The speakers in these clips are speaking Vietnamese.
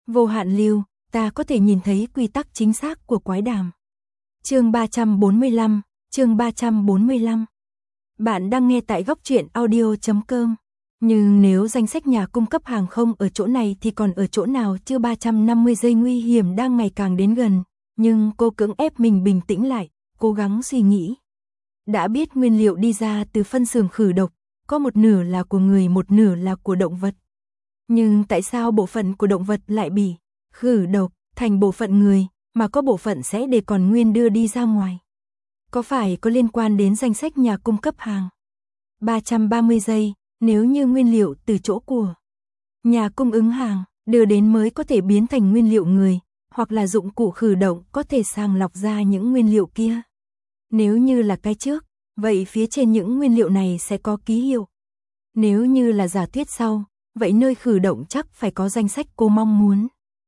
Vô hạn lưu, ta có thể nhìn thấy quy tắc chính xác của quái đàm. Chương 345, chương 345. Bạn đang nghe tại góc truyện audio.com. Nhưng nếu danh sách nhà cung cấp hàng không ở chỗ này thì còn ở chỗ nào chứ? 350 giây nguy hiểm đang ngày càng đến gần, nhưng cô cưỡng ép mình bình tĩnh lại, cố gắng suy nghĩ. Đã biết nguyên liệu đi ra từ phân xưởng khử độc, có một nửa là của người, một nửa là của động vật. Nhưng tại sao bộ phận của động vật lại bị khử độc thành bộ phận người, mà có bộ phận sẽ để còn nguyên đưa đi ra ngoài? Có phải có liên quan đến danh sách nhà cung cấp hàng? 330 giây, nếu như nguyên liệu từ chỗ của nhà cung ứng hàng đưa đến mới có thể biến thành nguyên liệu người, hoặc là dụng cụ khử độc có thể sàng lọc ra những nguyên liệu kia. Nếu như là cái trước, vậy phía trên những nguyên liệu này sẽ có ký hiệu. Nếu như là giả thuyết sau, vậy nơi khử độc chắc phải có danh sách cô mong muốn.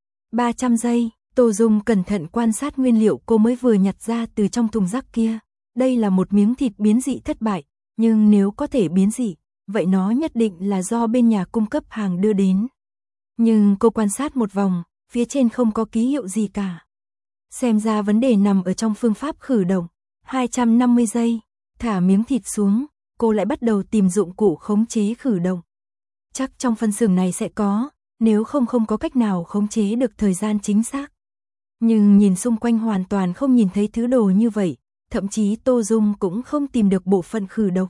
300 giây, Tô Dung cẩn thận quan sát nguyên liệu cô mới vừa nhặt ra từ trong thùng rác kia. Đây là một miếng thịt biến dị thất bại, nhưng nếu có thể biến dị, vậy nó nhất định là do bên nhà cung cấp hàng đưa đến. Nhưng cô quan sát một vòng, phía trên không có ký hiệu gì cả. Xem ra vấn đề nằm ở trong phương pháp khử độc. 250 giây, thả miếng thịt xuống, cô lại bắt đầu tìm dụng cụ khống chế khử độc. Chắc trong phân xưởng này sẽ có, nếu không có cách nào khống chế được thời gian chính xác. Nhưng nhìn xung quanh hoàn toàn không nhìn thấy thứ đồ như vậy, thậm chí Tô Dung cũng không tìm được bộ phận khử độc.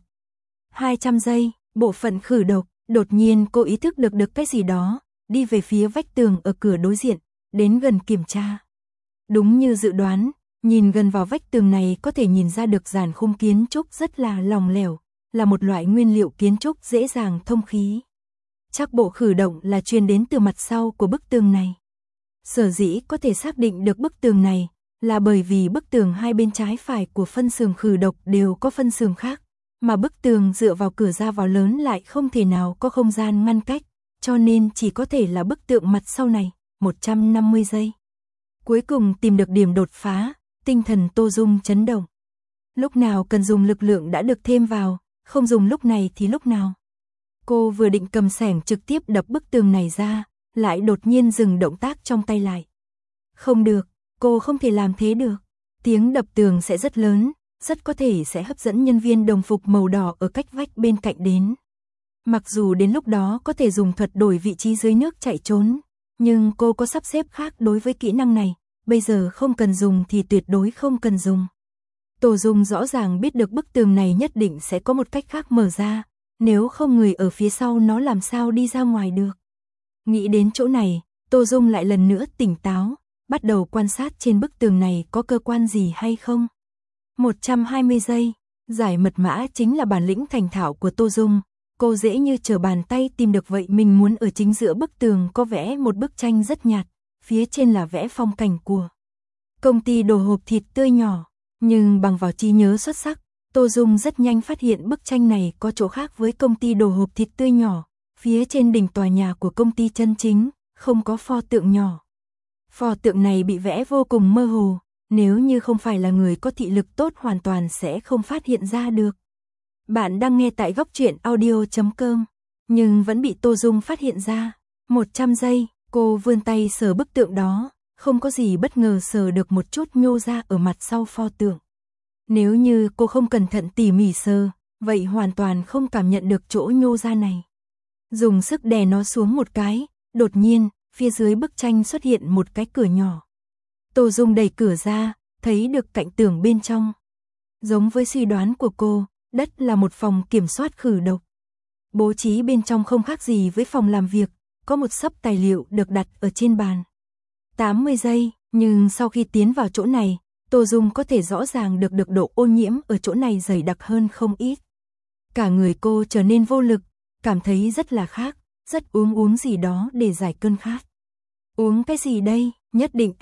200 giây, bộ phận khử độc, đột nhiên cô ý thức được cái gì đó, đi về phía vách tường ở cửa đối diện, đến gần kiểm tra. Đúng như dự đoán, nhìn gần vào vách tường này có thể nhìn ra được dàn khung kiến trúc rất là lỏng lẻo, là một loại nguyên liệu kiến trúc dễ dàng thông khí. Chắc bộ khử độc là truyền đến từ mặt sau của bức tường này. Sở dĩ có thể xác định được bức tường này là bởi vì bức tường hai bên trái phải của phân xưởng khử độc đều có phân xưởng khác, mà bức tường dựa vào cửa ra vào lớn lại không thể nào có không gian ngăn cách, cho nên chỉ có thể là bức tượng mặt sau này. 150 giây. Cuối cùng tìm được điểm đột phá, tinh thần Tô Dung chấn động. Lúc nào cần dùng lực lượng đã được thêm vào, không dùng lúc này thì lúc nào. Cô vừa định cầm xẻng trực tiếp đập bức tường này ra, lại đột nhiên dừng động tác trong tay lại. Không được, cô không thể làm thế được. Tiếng đập tường sẽ rất lớn, rất có thể sẽ hấp dẫn nhân viên đồng phục màu đỏ ở cách vách bên cạnh đến. Mặc dù đến lúc đó có thể dùng thuật đổi vị trí dưới nước chạy trốn, nhưng cô có sắp xếp khác đối với kỹ năng này, bây giờ không cần dùng thì tuyệt đối không cần dùng. Tô Dung rõ ràng biết được bức tường này nhất định sẽ có một cách khác mở ra, nếu không người ở phía sau nó làm sao đi ra ngoài được. Nghĩ đến chỗ này, Tô Dung lại lần nữa tỉnh táo, bắt đầu quan sát trên bức tường này có cơ quan gì hay không. 120 giây, giải mật mã chính là bản lĩnh thành thạo của Tô Dung. Cô dễ như trở bàn tay tìm được vậy mình muốn ở chính giữa bức tường có vẽ một bức tranh rất nhạt, phía trên là vẽ phong cảnh của công ty đồ hộp thịt tươi nhỏ, nhưng bằng vào trí nhớ xuất sắc, Tô Dung rất nhanh phát hiện bức tranh này có chỗ khác với công ty đồ hộp thịt tươi nhỏ, phía trên đỉnh tòa nhà của công ty chân chính, không có pho tượng nhỏ. Pho tượng này bị vẽ vô cùng mơ hồ, nếu như không phải là người có thị lực tốt hoàn toàn sẽ không phát hiện ra được. Bạn đang nghe tại góc truyện audio.com, nhưng vẫn bị Tô Dung phát hiện ra. 100 giây, cô vươn tay sờ bức tượng đó, không có gì bất ngờ sờ được một chút nhô ra ở mặt sau pho tượng. Nếu như cô không cẩn thận tỉ mỉ sờ, vậy hoàn toàn không cảm nhận được chỗ nhô ra này. Dùng sức đè nó xuống một cái, đột nhiên, phía dưới bức tranh xuất hiện một cái cửa nhỏ. Tô Dung đẩy cửa ra, thấy được cạnh tường bên trong. Giống với suy đoán của cô, đất là một phòng kiểm soát khử độc. Bố trí bên trong không khác gì với phòng làm việc, có một xấp tài liệu được đặt ở trên bàn. 80 giây, nhưng sau khi tiến vào chỗ này, Tô Dung có thể rõ ràng được độ ô nhiễm ở chỗ này dày đặc hơn không ít. Cả người cô trở nên vô lực, cảm thấy rất là khác, rất uống gì đó để giải cơn khát. Uống cái gì đây? Nhất định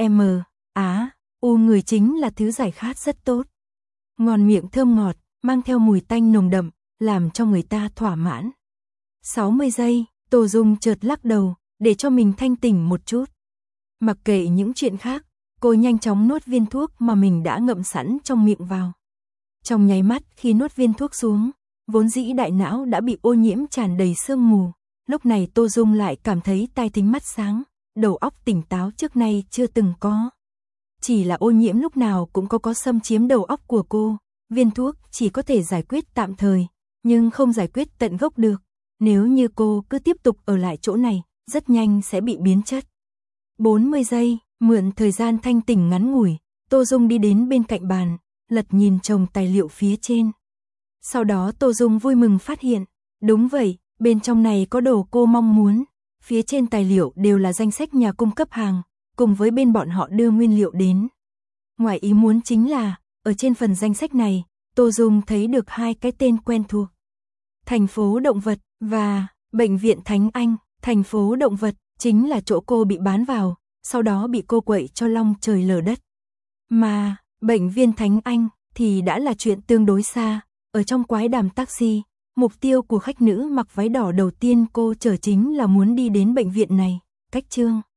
U người chính là thứ giải khát rất tốt. Ngon miệng thơm ngọt, mang theo mùi tanh nồng đậm, làm cho người ta thỏa mãn. 60 giây, Tô Dung chợt lắc đầu, để cho mình thanh tỉnh một chút. Mặc kệ những chuyện khác, cô nhanh chóng nuốt viên thuốc mà mình đã ngậm sẵn trong miệng vào. Trong nháy mắt khi nuốt viên thuốc xuống, vốn dĩ đại não đã bị ô nhiễm tràn đầy sương mù. Lúc này Tô Dung lại cảm thấy tai thính mắt sáng, đầu óc tỉnh táo trước nay chưa từng có. Chỉ là ô nhiễm lúc nào cũng có xâm chiếm đầu óc của cô, viên thuốc chỉ có thể giải quyết tạm thời, nhưng không giải quyết tận gốc được. Nếu như cô cứ tiếp tục ở lại chỗ này, rất nhanh sẽ bị biến chất. 40 giây, mượn thời gian thanh tỉnh ngắn ngủi, Tô Dung đi đến bên cạnh bàn, lật nhìn chồng tài liệu phía trên. Sau đó Tô Dung vui mừng phát hiện, đúng vậy, bên trong này có đồ cô mong muốn. Phía trên tài liệu đều là danh sách nhà cung cấp hàng, cùng với bên bọn họ đưa nguyên liệu đến. Ngoài ý muốn chính là, ở trên phần danh sách này, Tô Dung thấy được 2 cái tên quen thuộc. Thành phố Động vật và Bệnh viện Thánh Anh. Thành phố Động vật chính là chỗ cô bị bán vào, sau đó bị cô quậy cho long trời lở đất. Mà Bệnh viện Thánh Anh thì đã là chuyện tương đối xa. Ở trong quái đàm taxi, mục tiêu của khách nữ mặc váy đỏ đầu tiên cô chở chính là muốn đi đến bệnh viện này. Cách chương